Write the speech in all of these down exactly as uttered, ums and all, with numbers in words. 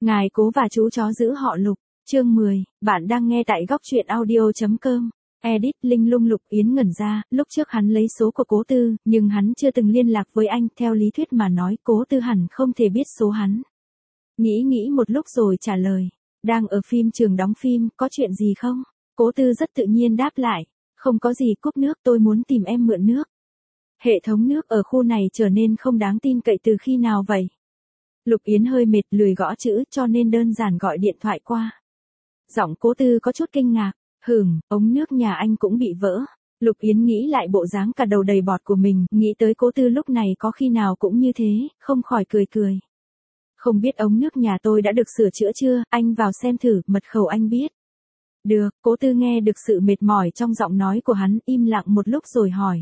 Ngài cố và chú chó giữ họ Lục, chương mười, bạn đang nghe tại góc truyện audio chấm com. Edit Linh lung. Lục Yến ngẩn ra, lúc trước hắn lấy số của Cố Tư, nhưng hắn chưa từng liên lạc với anh, theo lý thuyết mà nói Cố Tư hẳn không thể biết số hắn. Nghĩ nghĩ một lúc rồi trả lời, đang ở phim trường đóng phim, có chuyện gì không? Cố Tư rất tự nhiên đáp lại, không có gì, cúp nước, tôi muốn tìm em mượn nước. Hệ thống nước ở khu này trở nên không đáng tin cậy từ khi nào vậy? Lục Yến hơi mệt, lười gõ chữ, cho nên đơn giản gọi điện thoại qua. Giọng Cố Tư có chút kinh ngạc, hừm, ống nước nhà anh cũng bị vỡ. Lục Yến nghĩ lại bộ dáng cả đầu đầy bọt của mình, nghĩ tới Cố Tư lúc này có khi nào cũng như thế, không khỏi cười cười. Không biết ống nước nhà tôi đã được sửa chữa chưa, anh vào xem thử, mật khẩu anh biết. Được. Cố Tư nghe được sự mệt mỏi trong giọng nói của hắn, im lặng một lúc rồi hỏi.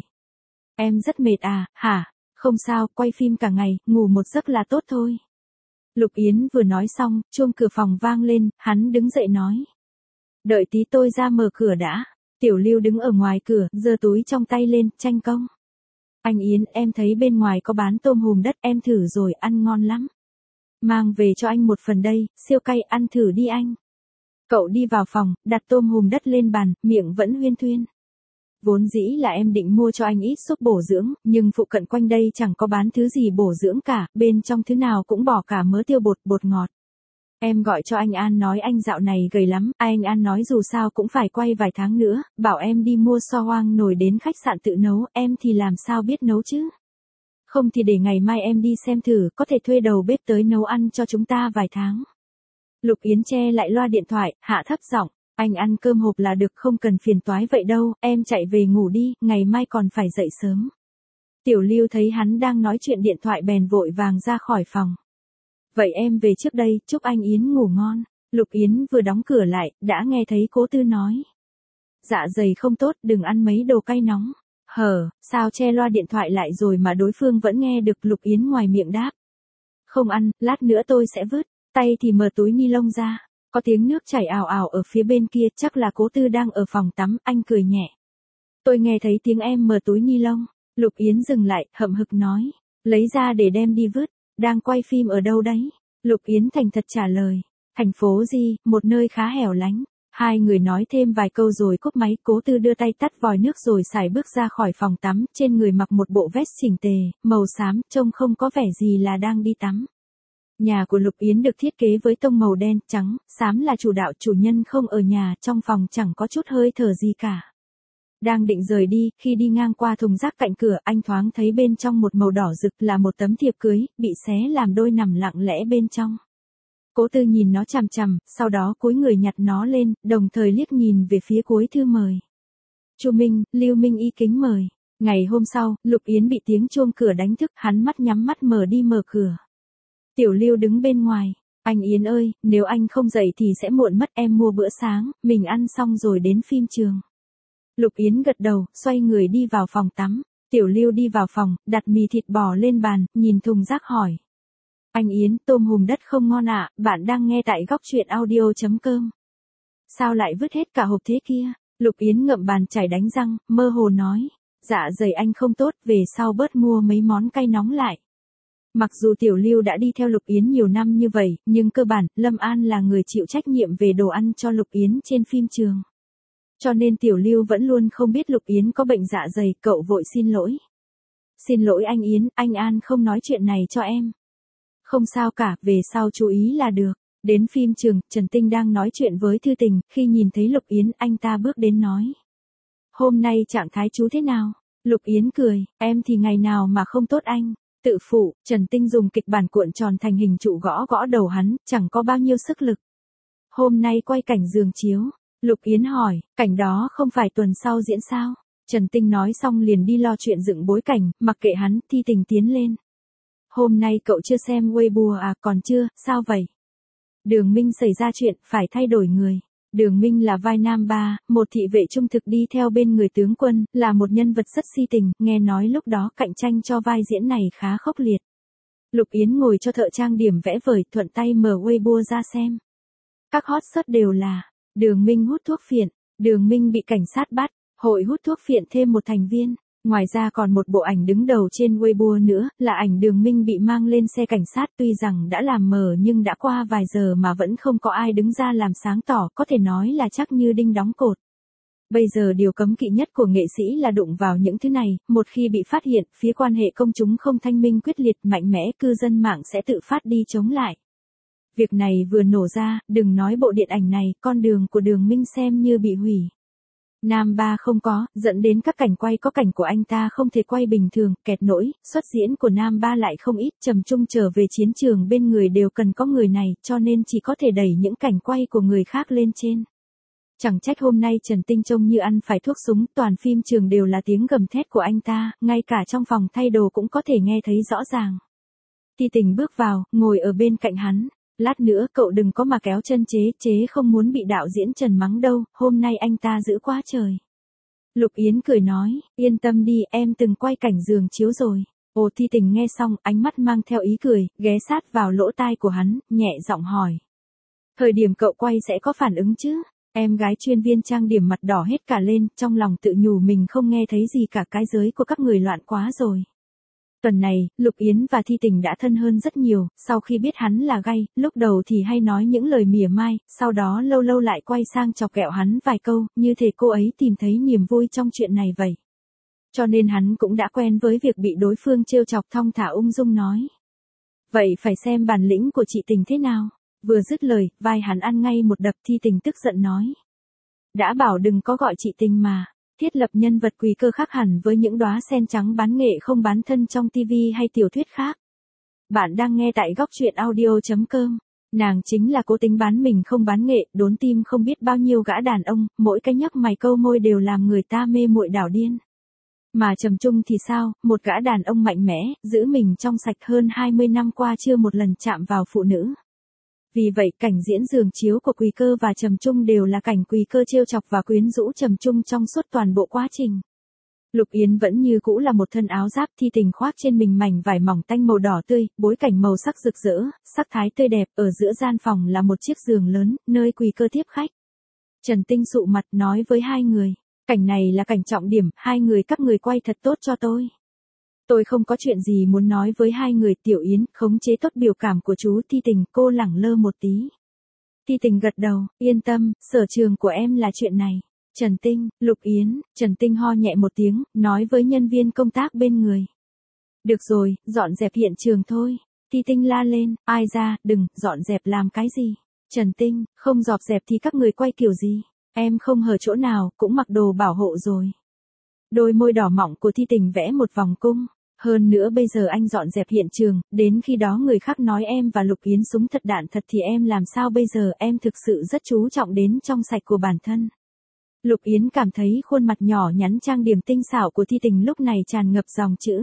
Em rất mệt à, hả? Không sao, quay phim cả ngày, ngủ một giấc là tốt thôi. Lục Yến vừa nói xong, chuông cửa phòng vang lên, hắn đứng dậy nói. Đợi tí tôi ra mở cửa đã. Tiểu Lưu đứng ở ngoài cửa, giơ túi trong tay lên, tranh công. Anh Yến, em thấy bên ngoài có bán tôm hùm đất, em thử rồi, ăn ngon lắm. Mang về cho anh một phần đây, siêu cay, ăn thử đi anh. Cậu đi vào phòng, đặt tôm hùm đất lên bàn, miệng vẫn huyên thuyên. Vốn dĩ là em định mua cho anh ít súp bổ dưỡng, nhưng phụ cận quanh đây chẳng có bán thứ gì bổ dưỡng cả, bên trong thứ nào cũng bỏ cả mớ tiêu bột, bột ngọt. Em gọi cho anh An nói anh dạo này gầy lắm, anh An nói dù sao cũng phải quay vài tháng nữa, bảo em đi mua so hoang nồi đến khách sạn tự nấu, em thì làm sao biết nấu chứ? Không thì để ngày mai em đi xem thử, có thể thuê đầu bếp tới nấu ăn cho chúng ta vài tháng. Lục Yến che lại loa điện thoại, hạ thấp giọng. Anh ăn cơm hộp là được, không cần phiền toái vậy đâu, em chạy về ngủ đi, ngày mai còn phải dậy sớm. Tiểu Lưu thấy hắn đang nói chuyện điện thoại bèn vội vàng ra khỏi phòng. Vậy em về trước đây, chúc anh Yến ngủ ngon. Lục Yến vừa đóng cửa lại, đã nghe thấy Cố Tư nói. Dạ dày không tốt, đừng ăn mấy đồ cay nóng. Hờ, sao che loa điện thoại lại rồi mà đối phương vẫn nghe được. Lục Yến ngoài miệng đáp. Không ăn, lát nữa tôi sẽ vứt, tay thì mở túi ni lông ra. Có tiếng nước chảy ào ào ở phía bên kia, chắc là Cố Tư đang ở phòng tắm, anh cười nhẹ. Tôi nghe thấy tiếng em mở túi ni lông. Lục Yến dừng lại, hậm hực nói. Lấy ra để đem đi vứt, đang quay phim ở đâu đấy? Lục Yến thành thật trả lời. Thành phố Di, một nơi khá hẻo lánh. Hai người nói thêm vài câu rồi cúp máy, Cố Tư đưa tay tắt vòi nước rồi sải bước ra khỏi phòng tắm, trên người mặc một bộ vest chỉnh tề, màu xám, trông không có vẻ gì là đang đi tắm. Nhà của Lục Yến được thiết kế với tông màu đen, trắng, xám là chủ đạo, chủ nhân không ở nhà, trong phòng chẳng có chút hơi thở gì cả. Đang định rời đi, khi đi ngang qua thùng rác cạnh cửa, anh thoáng thấy bên trong một màu đỏ rực là một tấm thiệp cưới, bị xé làm đôi nằm lặng lẽ bên trong. Cố Tư nhìn nó chằm chằm, sau đó cúi người nhặt nó lên, đồng thời liếc nhìn về phía cuối thư mời. Chu Minh, Lưu Minh Y kính mời. Ngày hôm sau, Lục Yến bị tiếng chuông cửa đánh thức, hắn mắt nhắm mắt mở đi mở cửa. Tiểu Lưu đứng bên ngoài. Anh Yến ơi, nếu anh không dậy thì sẽ muộn mất, em mua bữa sáng, mình ăn xong rồi đến phim trường. Lục Yến gật đầu, xoay người đi vào phòng tắm. Tiểu Lưu đi vào phòng, đặt mì thịt bò lên bàn, nhìn thùng rác hỏi. Anh Yến, tôm hùm đất không ngon ạ, à? Bạn đang nghe tại góc truyện audio chấm com. Sao lại vứt hết cả hộp thế kia? Lục Yến ngậm bàn chải đánh răng, mơ hồ nói. Dạ dày anh không tốt, về sau bớt mua mấy món cay nóng lại. Mặc dù Tiểu Lưu đã đi theo Lục Yến nhiều năm như vậy, nhưng cơ bản, Lâm An là người chịu trách nhiệm về đồ ăn cho Lục Yến trên phim trường. Cho nên Tiểu Lưu vẫn luôn không biết Lục Yến có bệnh dạ dày, cậu vội xin lỗi. Xin lỗi anh Yến, anh An không nói chuyện này cho em. Không sao cả, về sau chú ý là được. Đến phim trường, Trần Tinh đang nói chuyện với Thư Tình, khi nhìn thấy Lục Yến, anh ta bước đến nói. Hôm nay trạng thái chú thế nào? Lục Yến cười, em thì ngày nào mà không tốt anh. Tự phụ, Trần Tinh dùng kịch bản cuộn tròn thành hình trụ gõ gõ đầu hắn, chẳng có bao nhiêu sức lực. Hôm nay quay cảnh giường chiếu. Lục Yến hỏi, cảnh đó không phải tuần sau diễn sao? Trần Tinh nói xong liền đi lo chuyện dựng bối cảnh, mặc kệ hắn, Thi Tình tiến lên. Hôm nay cậu chưa xem Weibo à? Còn chưa, sao vậy? Đường Minh xảy ra chuyện, phải thay đổi người. Đường Minh là vai nam ba, một thị vệ trung thực đi theo bên người tướng quân, là một nhân vật rất si tình, nghe nói lúc đó cạnh tranh cho vai diễn này khá khốc liệt. Lục Yến ngồi cho thợ trang điểm vẽ vời, thuận tay mở Weibo ra xem. Các hot search đều là, Đường Minh hút thuốc phiện, Đường Minh bị cảnh sát bắt, hội hút thuốc phiện thêm một thành viên, Ngoài ra còn một bộ ảnh đứng đầu trên Weibo nữa, là ảnh Đường Minh bị mang lên xe cảnh sát, tuy rằng đã làm mờ nhưng đã qua vài giờ mà vẫn không có ai đứng ra làm sáng tỏ, có thể nói là chắc như đinh đóng cột. Bây giờ điều cấm kỵ nhất của nghệ sĩ là đụng vào những thứ này, một khi bị phát hiện, phía quan hệ công chúng không thanh minh quyết liệt mạnh mẽ, cư dân mạng sẽ tự phát đi chống lại. Việc này vừa nổ ra, đừng nói bộ điện ảnh này, con đường của Đường Minh xem như bị hủy. Nam Ba không có, dẫn đến các cảnh quay có cảnh của anh ta không thể quay bình thường, kẹt nỗi, xuất diễn của Nam Ba lại không ít, Trầm Trung trở về chiến trường bên người đều cần có người này, cho nên chỉ có thể đẩy những cảnh quay của người khác lên trên. Chẳng trách hôm nay Trần Tinh trông như ăn phải thuốc súng, toàn phim trường đều là tiếng gầm thét của anh ta, ngay cả trong phòng thay đồ cũng có thể nghe thấy rõ ràng. Thi Tình bước vào, ngồi ở bên cạnh hắn. Lát nữa cậu đừng có mà kéo chân chế, chế không muốn bị đạo diễn Trần mắng đâu, hôm nay anh ta giữ quá trời. Lục Yến cười nói, yên tâm đi, em từng quay cảnh giường chiếu rồi. Ồ, Thi Tình nghe xong, ánh mắt mang theo ý cười, ghé sát vào lỗ tai của hắn, nhẹ giọng hỏi. Thời điểm cậu quay sẽ có phản ứng chứ? Em gái chuyên viên trang điểm mặt đỏ hết cả lên, trong lòng tự nhủ mình không nghe thấy gì cả, cái giới của các người loạn quá rồi. Tuần này, Lục Yến và Thi Tình đã thân hơn rất nhiều, sau khi biết hắn là gay, lúc đầu thì hay nói những lời mỉa mai, sau đó lâu lâu lại quay sang chọc ghẹo hắn vài câu, như thể cô ấy tìm thấy niềm vui trong chuyện này vậy. Cho nên hắn cũng đã quen với việc bị đối phương trêu chọc, thong thả ung dung nói. Vậy phải xem bản lĩnh của chị Tình thế nào. Vừa dứt lời, vai hắn ăn ngay một đập, Thi Tình tức giận nói. Đã bảo đừng có gọi chị Tình mà. Thiết lập nhân vật Quỳ Cơ khác hẳn với những đóa sen trắng bán nghệ không bán thân trong tivi hay tiểu thuyết khác. Bạn đang nghe tại góc truyện audio chấm com. Nàng chính là cố tình bán mình không bán nghệ, đốn tim không biết bao nhiêu gã đàn ông, mỗi cái nhắc mày câu môi đều làm người ta mê muội đảo điên. Mà Trầm Trung thì sao, một gã đàn ông mạnh mẽ, giữ mình trong sạch hơn hai mươi năm qua chưa một lần chạm vào phụ nữ. Vì vậy cảnh diễn giường chiếu của Quỳ Cơ và Trầm Trung đều là cảnh Quỳ Cơ trêu chọc và quyến rũ Trầm Trung trong suốt toàn bộ quá trình. Lục Yến vẫn như cũ là một thân áo giáp, Thi Tình khoác trên mình mảnh vải mỏng tanh màu đỏ tươi, bối cảnh màu sắc rực rỡ, sắc thái tươi đẹp, ở giữa gian phòng là một chiếc giường lớn, nơi Quỳ Cơ tiếp khách. Trần Tinh sụ mặt nói với hai người, cảnh này là cảnh trọng điểm, hai người các người quay thật tốt cho tôi. Tôi không có chuyện gì muốn nói với hai người. Tiểu Yến, khống chế tốt biểu cảm của chú Thi Tình, cô lẳng lơ một tí. Thi Tình gật đầu, yên tâm, sở trường của em là chuyện này. Trần Tinh, Lục Yến, Trần Tinh ho nhẹ một tiếng, nói với nhân viên công tác bên người. Được rồi, dọn dẹp hiện trường thôi. Thi Tinh la lên, ai ra, đừng, dọn dẹp làm cái gì. Trần Tinh, không dọn dẹp thì các người quay kiểu gì. Em không hở chỗ nào, cũng mặc đồ bảo hộ rồi. Đôi môi đỏ mọng của Thi Tình vẽ một vòng cung. Hơn nữa bây giờ anh dọn dẹp hiện trường, đến khi đó người khác nói em và Lục Yến súng thật đạn thật thì em làm sao bây giờ, em thực sự rất chú trọng đến trong sạch của bản thân. Lục Yến cảm thấy khuôn mặt nhỏ nhắn trang điểm tinh xảo của Thi Tình lúc này tràn ngập dòng chữ.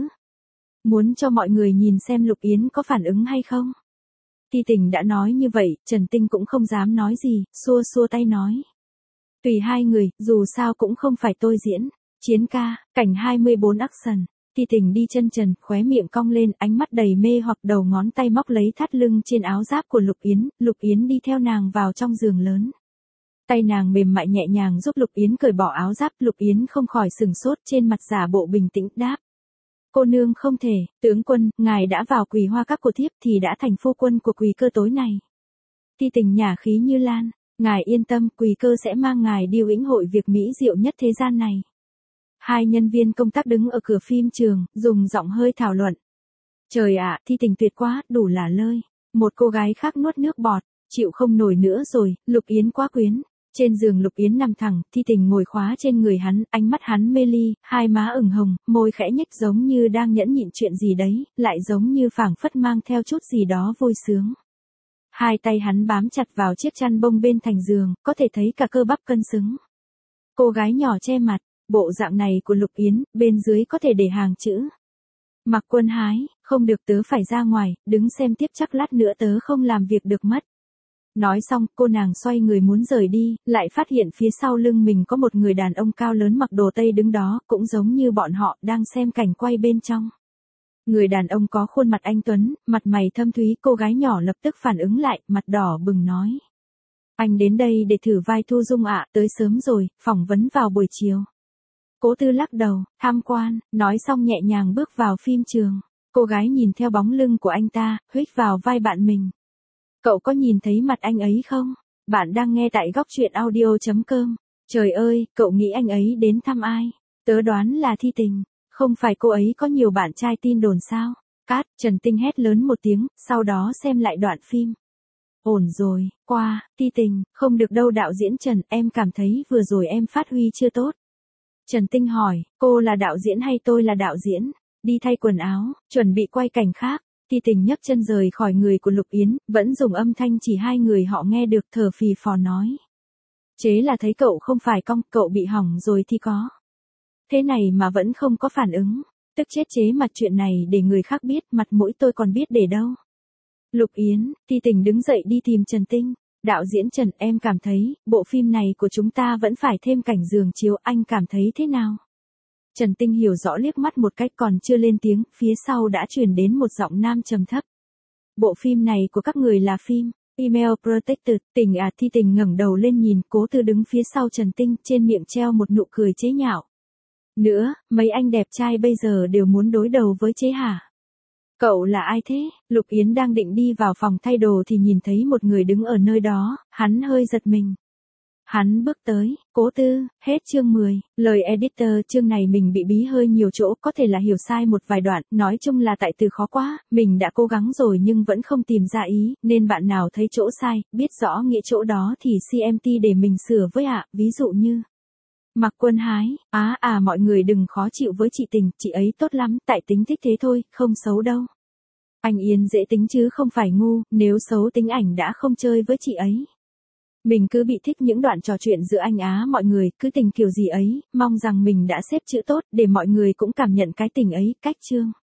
Muốn cho mọi người nhìn xem Lục Yến có phản ứng hay không. Thi Tình đã nói như vậy, Trần Tinh cũng không dám nói gì, xua xua tay nói. Tùy hai người, dù sao cũng không phải tôi diễn. Chiến ca, cảnh hai mươi bốn action. Thi Tình đi chân trần, khóe miệng cong lên, ánh mắt đầy mê hoặc đầu ngón tay móc lấy thắt lưng trên áo giáp của Lục Yến, Lục Yến đi theo nàng vào trong giường lớn. Tay nàng mềm mại nhẹ nhàng giúp Lục Yến cởi bỏ áo giáp, Lục Yến không khỏi sừng sốt, trên mặt giả bộ bình tĩnh đáp. Cô nương không thể, tướng quân, ngài đã vào Quỳ Hoa Các của thiếp thì đã thành phu quân của Quỳ Cơ tối này. Thi Tình nhả khí như lan, ngài yên tâm, Quỳ Cơ sẽ mang ngài đi vĩnh hội việc mỹ diệu nhất thế gian này. Hai nhân viên công tác đứng ở cửa phim trường, dùng giọng hơi thảo luận. Trời ạ, Thi Tình tuyệt quá, đủ là lơi. Một cô gái khác nuốt nước bọt, chịu không nổi nữa rồi, Lục Yến quá quyến. Trên giường Lục Yến nằm thẳng, Thi Tình ngồi khóa trên người hắn, ánh mắt hắn mê ly, hai má ửng hồng, môi khẽ nhếch giống như đang nhẫn nhịn chuyện gì đấy, lại giống như phảng phất mang theo chút gì đó vui sướng. Hai tay hắn bám chặt vào chiếc chăn bông bên thành giường, có thể thấy cả cơ bắp cân xứng. Cô gái nhỏ che mặt. Bộ dạng này của Lục Yến, bên dưới có thể để hàng chữ. Mặc Quân Hái, không được tớ phải ra ngoài, đứng xem tiếp chắc lát nữa tớ không làm việc được mất. Nói xong, cô nàng xoay người muốn rời đi, lại phát hiện phía sau lưng mình có một người đàn ông cao lớn mặc đồ tây đứng đó, cũng giống như bọn họ, đang xem cảnh quay bên trong. Người đàn ông có khuôn mặt anh tuấn, mặt mày thâm thúy, cô gái nhỏ lập tức phản ứng lại, mặt đỏ bừng nói. Anh đến đây để thử vai Thu Dung ạ, tới sớm rồi, phỏng vấn vào buổi chiều. Cố Tư lắc đầu, tham quan, nói xong nhẹ nhàng bước vào phim trường. Cô gái nhìn theo bóng lưng của anh ta, huých vào vai bạn mình. Cậu có nhìn thấy mặt anh ấy không? Bạn đang nghe tại góc truyện audio chấm com. Trời ơi, cậu nghĩ anh ấy đến thăm ai? Tớ đoán là Thi Tình. Không phải cô ấy có nhiều bạn trai tin đồn sao? Cát, Trần Tinh hét lớn một tiếng, sau đó xem lại đoạn phim. Ổn rồi, qua, Thi Tình, không được đâu đạo diễn Trần, em cảm thấy vừa rồi em phát huy chưa tốt. Trần Tinh hỏi, cô là đạo diễn hay tôi là đạo diễn? Đi thay quần áo, chuẩn bị quay cảnh khác. Thi Tình nhấc chân rời khỏi người của Lục Yến, vẫn dùng âm thanh chỉ hai người họ nghe được, thở phì phò nói. Chế là thấy cậu không phải cong, cậu bị hỏng rồi thì có. Thế này mà vẫn không có phản ứng. Tức chết chế mặt chuyện này để người khác biết, mặt mũi tôi còn biết để đâu. Lục Yến, Thi Tình đứng dậy đi tìm Trần Tinh. Đạo diễn Trần, em cảm thấy, bộ phim này của chúng ta vẫn phải thêm cảnh giường chiếu, anh cảm thấy thế nào? Trần Tinh hiểu rõ liếc mắt một cách còn chưa lên tiếng, phía sau đã truyền đến một giọng nam trầm thấp. Bộ phim này của các người là phim Female Protected, Tình à? Thi Tình ngẩng đầu lên nhìn, Cố Tư đứng phía sau Trần Tinh, trên miệng treo một nụ cười chế nhạo. Nữa, mấy anh đẹp trai bây giờ đều muốn đối đầu với chế hả? Cậu là ai thế? Lục Yến đang định đi vào phòng thay đồ thì nhìn thấy một người đứng ở nơi đó, hắn hơi giật mình. Hắn bước tới, Cố Tư, hết chương mười, lời editor chương này mình bị bí hơi nhiều chỗ, có thể là hiểu sai một vài đoạn, nói chung là tại từ khó quá, mình đã cố gắng rồi nhưng vẫn không tìm ra ý, nên bạn nào thấy chỗ sai, biết rõ nghĩa chỗ đó thì xê em tê để mình sửa với ạ, ví dụ như. Mặc Quân Hái, á à, à mọi người đừng khó chịu với chị Tình, chị ấy tốt lắm, tại tính thích thế thôi, không xấu đâu. Anh Yên dễ tính chứ không phải ngu, nếu xấu tính ảnh đã không chơi với chị ấy. Mình cứ bị thích những đoạn trò chuyện giữa anh á mọi người, cứ tình kiểu gì ấy, mong rằng mình đã xếp chữ tốt để mọi người cũng cảm nhận cái tình ấy, cách chương.